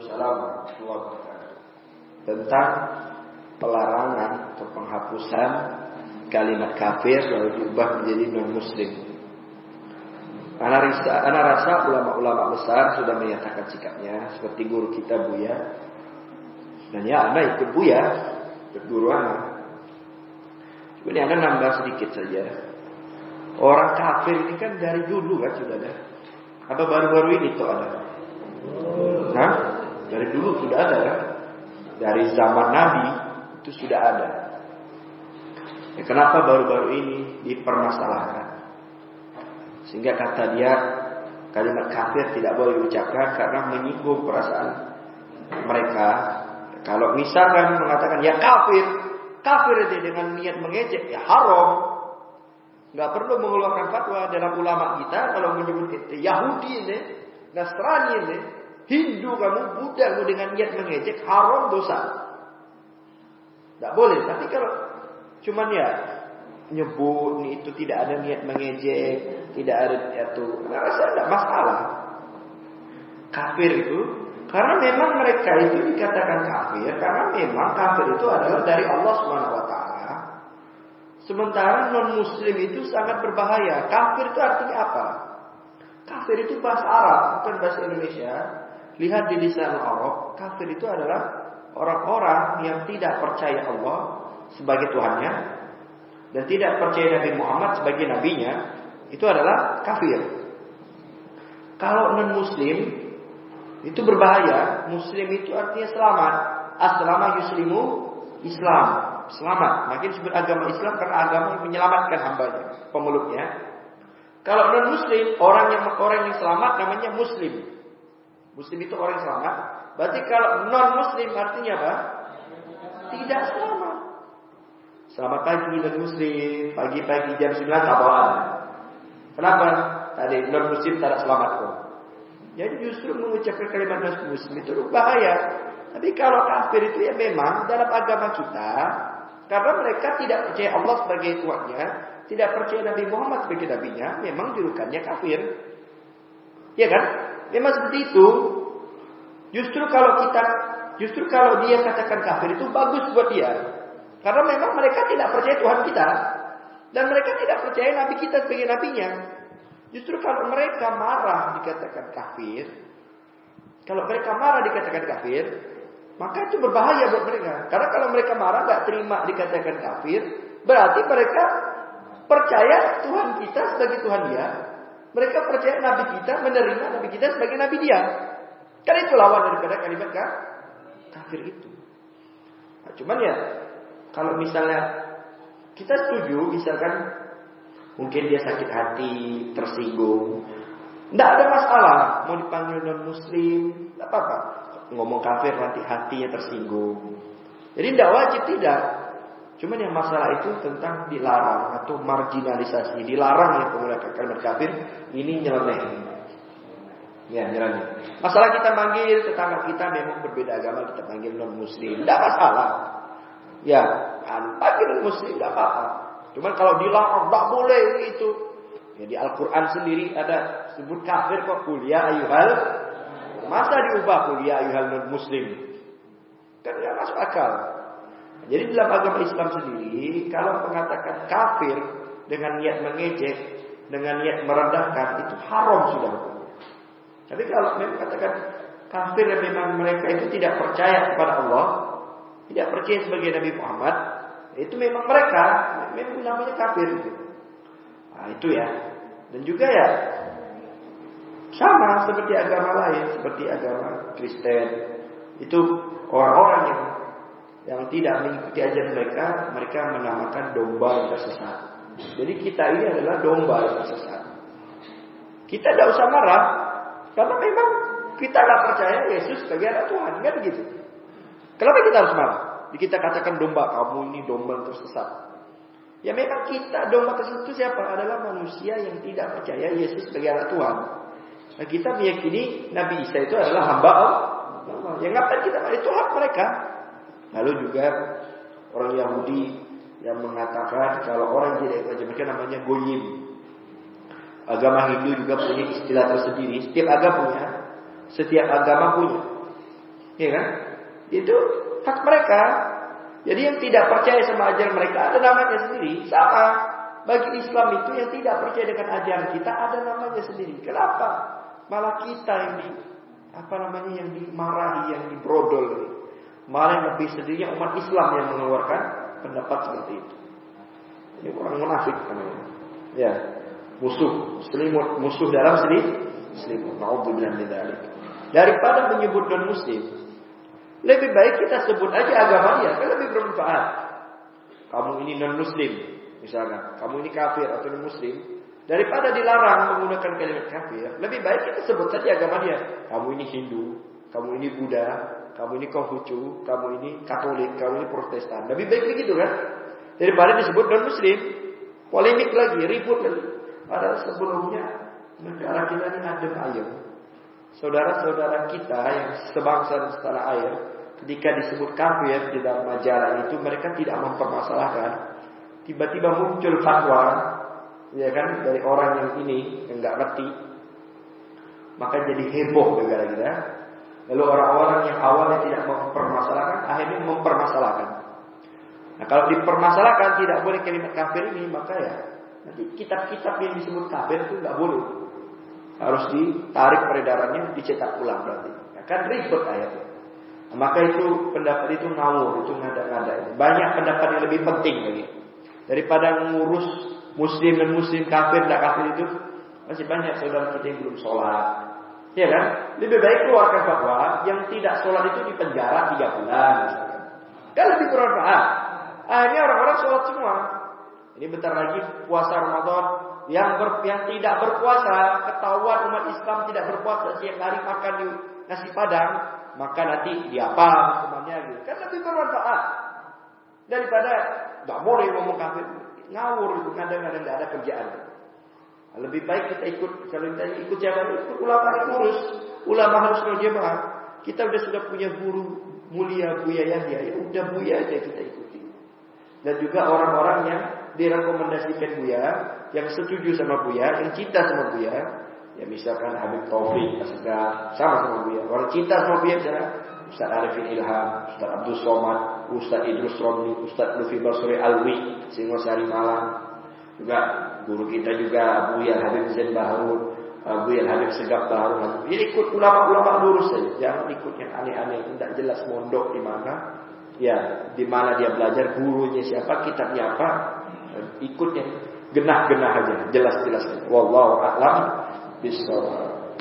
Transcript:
Waalaikumsalam warahmatullahi wabarakatuh. Tentang pelarangan atau penghapusan kalimat kafir lalu diubah menjadi non-muslim. Ana rasa ulama-ulama besar sudah menyatakan sikapnya seperti guru kita Buya. Dan ya ana ikut Buya, ikut guru ana. Cuma ana nambah sedikit saja. Orang kafir ini kan dari dulu kan sudah ada. Apa baru-baru ini tuh ada? Nah, dari dulu sudah ada kan? Dari zaman Nabi itu sudah ada. Ya, kenapa baru-baru ini dipermasalahkan? Sehingga kata dia kalimat kafir tidak boleh diucapkan karena menyinggung perasaan mereka. Kalau misalkan mengatakan ya kafir itu dengan niat mengejek ya haram. Nggak perlu mengeluarkan fatwa dalam ulama kita kalau menyebut itu Yahudi ini, Nasrani ini, Hindu kamu, Buddha kamu dengan niat mengejek haram dosa. Nggak boleh. Tapi kalau cuman ya nyebut itu tidak ada niat mengejek, tidak ada itu, nggak rasa tidak masalah. Kafir itu karena memang mereka itu dikatakan kafir karena memang kafir itu adalah dari Allah Subhanahu Wa Taala. Sementara non-muslim itu sangat berbahaya. Kafir itu artinya apa? Kafir itu bahasa Arab, bukan bahasa Indonesia. Lihat di lisan Arab, kafir itu adalah orang-orang yang tidak percaya Allah sebagai Tuhannya dan tidak percaya Nabi Muhammad sebagai nabinya. Itu adalah kafir. Kalau non-muslim itu berbahaya. Muslim itu artinya selamat. Aslama yuslimu, Islam. Selamat. Makin disebut agama Islam karena agama yang menyelamatkan hambanya, pemeluknya. Kalau non muslim, orang yang selamat namanya muslim. Muslim itu orang yang selamat. Berarti kalau non muslim artinya apa? Tidak selamat. Selamat pagi non muslim. Pagi-pagi jam 9 tabawan. Kenapa? Tadi non muslim tidak selamat kok. Jadi justru mengucapkan kalimat non muslim itu bahaya. Tapi kalau kafir itu ya memang dalam agama kita, karena mereka tidak percaya Allah sebagai Tuhannya, tidak percaya Nabi Muhammad sebagai nabinya, memang julukannya kafir. Ya kan? Memang seperti itu. Justru kalau dia katakan kafir itu bagus buat dia. Karena memang mereka tidak percaya Tuhan kita. Dan mereka tidak percaya Nabi kita sebagai nabinya. Justru kalau mereka marah dikatakan kafir, maka itu berbahaya buat mereka. Karena kalau mereka marah gak terima dikatakan kafir, berarti mereka percaya Tuhan kita sebagai Tuhan dia. Mereka percaya Nabi kita, menerima Nabi kita sebagai Nabi dia. Karena itu lawan daripada kalimat kafir itu. Nah, cuman ya, kalau misalnya kita setuju, misalkan mungkin dia sakit hati, tersinggung, tidak ada masalah. Mau dipanggil non-muslim, tidak apa-apa. Ngomong kafir nanti hatinya tersinggung. Jadi tidak wajib, tidak. Cuman yang masalah itu tentang dilarang atau marginalisasi. Dilarang yang menggunakan kalimat kafir. Ini nyeleneh. Ya, nyeleneh. Masalah kita manggil tetangga kita memang berbeda agama, kita panggil non-muslim, tidak masalah. Ya, panggil non-muslim tidak apa-apa. Cuman kalau dilarang tidak boleh itu. Ya, di Al-Quran sendiri ada sebut kafir kok, kuliah ayuhal. Masa diubah kuliah ayuhal non-muslim? Kan tidak masuk akal. Jadi dalam agama Islam sendiri, kalau mengatakan kafir dengan niat mengejek, dengan niat merendahkan, itu haram sudah. Tapi kalau memang katakan kafir dan memang mereka itu tidak percaya kepada Allah, tidak percaya sebagai Nabi Muhammad, itu memang mereka memang namanya kafir. Nah itu ya. Dan juga ya sama seperti agama lain, seperti agama Kristen. Itu orang-orang yang tidak mengikuti ajaran mereka menamakan domba yang tersesat. Jadi kita ini adalah domba yang tersesat. Kita tidak usah marah, karena memang kita tidak percaya Yesus sebagai anak Tuhan, kan begitu. Kenapa kita harus marah? Kita katakan domba, kamu ini domba yang tersesat. Ya memang kita domba tersesat itu siapa? Adalah manusia yang tidak percaya Yesus sebagai anak Tuhan. Nah, kita meyakini Nabi Isa itu adalah hamba Allah. Yang ngapain kita? Itu hak mereka. Lalu juga orang Yahudi yang mengatakan kalau orang tidak ikut mereka namanya goyim. Agama Hindu juga punya istilah tersendiri. Setiap agama punya. Ya kan? Itu hak mereka. Jadi yang tidak percaya sama ajaran mereka ada namanya sendiri. Sama. Bagi Islam itu yang tidak percaya dengan ajaran kita ada namanya sendiri. Kenapa? Malah kita yang yang dimarahi, yang dibrodol. Malah yang lebih sedihnya umat Islam yang mengeluarkan pendapat seperti itu. Ini orang munafik namanya. Ya, selimut, musuh dalam selimut. Na'udzubillah min dzalik. Daripada menyebut non-muslim, lebih baik kita sebut aja agama dia, kan lebih bermanfaat. Kamu ini non-muslim, misalkan, kamu ini kafir atau non-muslim, daripada dilarang menggunakan kalimat kafir, lebih baik kita sebut saja agama dia. Kamu ini Hindu, kamu ini Buddha, kamu ini Konghucu, kamu ini Katolik, kamu ini Protestan. Lebih baik begitu kan? Daripada disebut non-muslim, polemik lagi, ribut lagi. Padahal sebelumnya negara kita ini adem ayem. Saudara-saudara kita yang sebangsa dan setanah air, ketika disebut kafir di dalam majalah itu, mereka tidak mempermasalahkan. Tiba-tiba muncul fatwa, ya kan, dari orang yang ini yang nggak ngerti, maka jadi heboh negara kita. Lalu orang-orang yang awalnya tidak mempermasalahkan, akhirnya mempermasalahkan. Nah, kalau dipermasalahkan tidak boleh kalimat kafir ini, maka ya nanti kitab-kitab yang disebut kafir itu nggak boleh. Harus ditarik peredarannya, dicetak ulang berarti. Akan ribet ayatnya. Nah, maka itu pendapat itu ngawur, itu ngada-ngada. Banyak pendapat yang lebih penting lagi. Daripada ngurus muslim dan muslim, kafir dan kafir itu, masih banyak saudara kita yang belum sholat. Ya kan? Lebih baik keluarkan fatwa yang tidak sholat itu dipenjara 3 bulan. Kan lebih bermanfaat. Akhirnya orang-orang sholat semua. Ini bentar lagi puasa Ramadan. Yang tidak berpuasa, ketahuan umat Islam tidak berpuasa, siang hari makan di nasi padang, maka nanti diapa hukumannya gitu. Kan lebih bermanfaat daripada nggak boleh ngomong kafir, ngawur itu, kadang-kadang nggak ada kerjaan. Lebih baik kita ikut, kalau kita ikut siapa? Ikut ulama yang ngurus. Ulama harus berjamaah. Kita sudah punya guru mulia Buya Yahya, ya udah Buya aja kita ikuti. Dan juga orang-orang yang direkomendasikan Buya, yang setuju sama Buya, yang cinta sama Buya, ya misalkan Habib Taufik Asgar sama Buya. Orang cinta sama Buya adalah Ustaz Arifin Ilham, Ustaz Abdul Somad, Ustaz Idrus Romli, Ustaz Lufi Basri Alwi, Singosari Malang. Juga guru kita juga Buya Habib Zain Baharun, Buya Habib Segaf Baharun. Jadi ikut ulama-ulama lurus saja, jangan ikut yang aneh-aneh, tidak jelas mondok di mana. Ya, di mana dia belajar, gurunya siapa, kitabnya apa, ikutnya genah-genah aja, jelas-jelas. Wallahu a'lam bishawab.